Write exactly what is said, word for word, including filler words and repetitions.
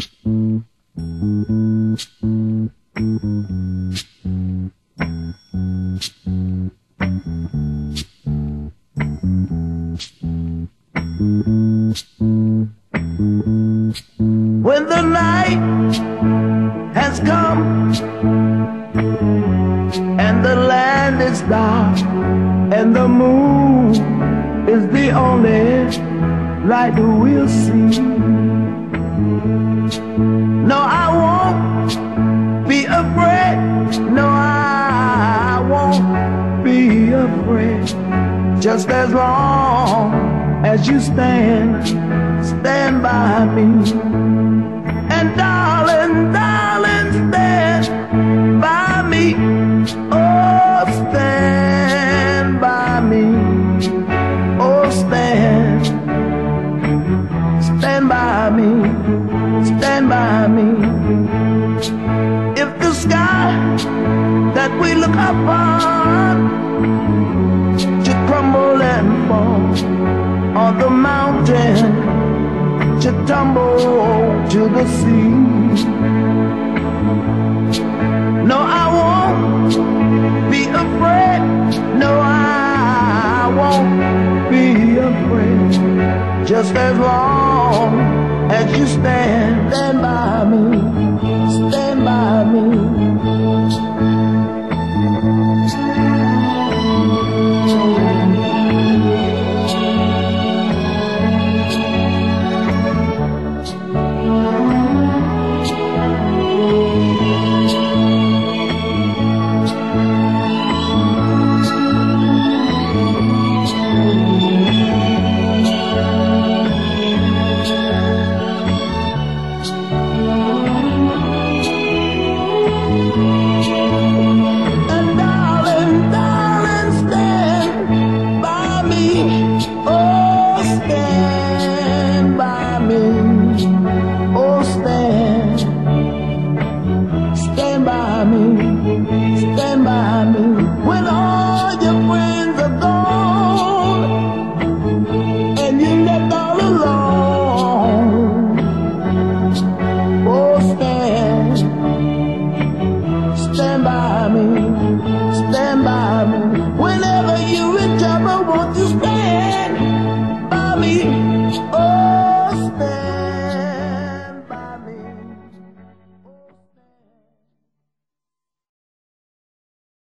When the night has come and the land is dark and the moon is the only light we'll see. No, I won't be afraid. No, I won't be afraid. Just as long as you stand, stand by me. And darling, darling, stand by me. Oh, stand by me. Oh, stand. Stand by me. Stand by me. If the sky that we look upon should crumble and fall, on the mountain to tumble to the sea, no, I won't be afraid. No, I won't be afraid. Just as long as you stand